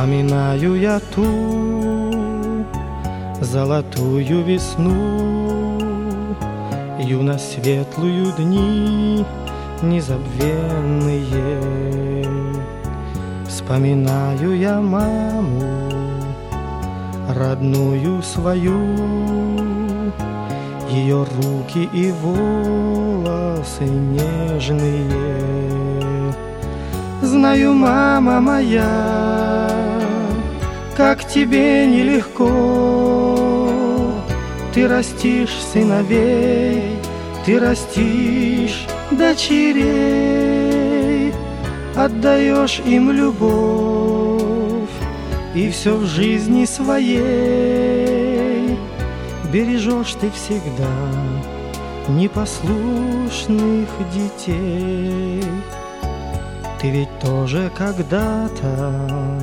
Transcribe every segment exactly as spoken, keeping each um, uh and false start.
Вспоминаю я ту золотую весну, юность светлую, дни незабвенные. Вспоминаю я маму, родную свою, ее руки и волосы нежные. Знаю, мама моя, как тебе нелегко. Ты растишь сыновей, ты растишь дочерей, отдаешь им любовь, и все в жизни своей бережешь ты всегда непослушных детей. Ты ведь тоже когда-то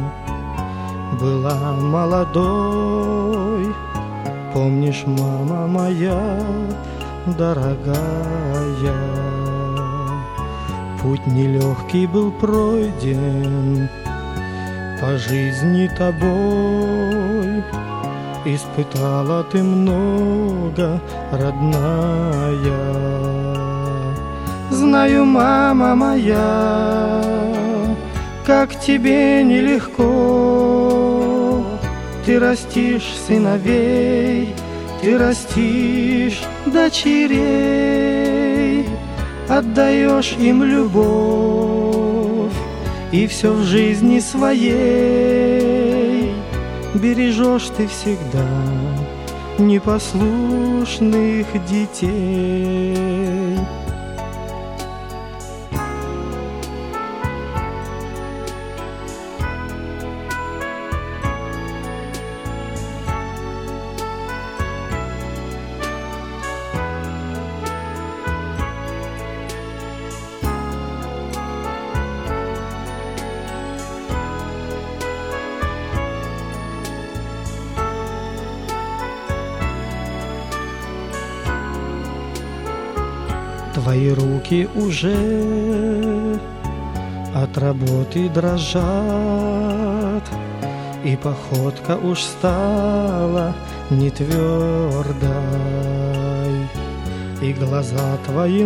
была молодой, помнишь, мама моя дорогая, путь нелегкий был пройден по жизни тобой. Испытала ты много, родная. Знаю, мама моя, как тебе нелегко. Ты растишь сыновей, ты растишь дочерей, отдаешь им любовь, и все в жизни своей бережешь ты всегда непослушных детей. Твои руки уже от работы дрожат, и походка уж стала не твердой, и глаза твои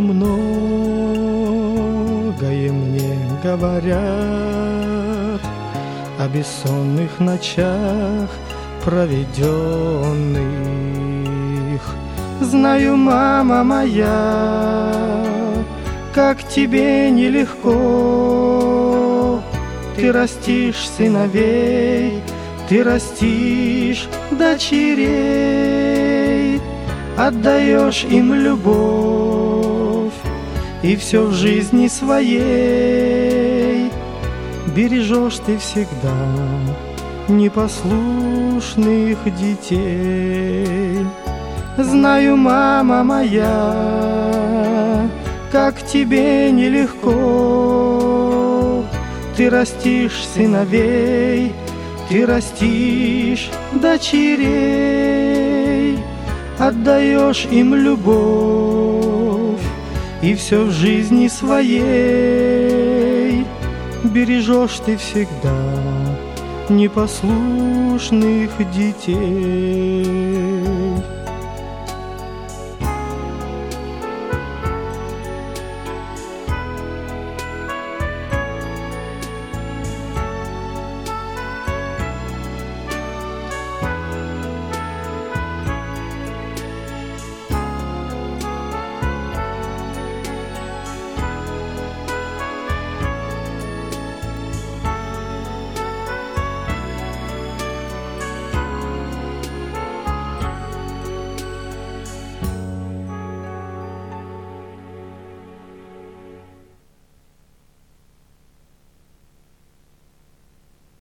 многое мне говорят о бессонных ночах проведенных. Знаю, мама моя, как тебе нелегко. Ты растишь сыновей, ты растишь дочерей, отдаешь им любовь, и все в жизни своей бережешь ты всегда непослушных детей. Знаю, мама моя, как тебе нелегко. Ты растишь сыновей, ты растишь дочерей, отдаешь им любовь, и все в жизни своей бережешь ты всегда непослушных детей.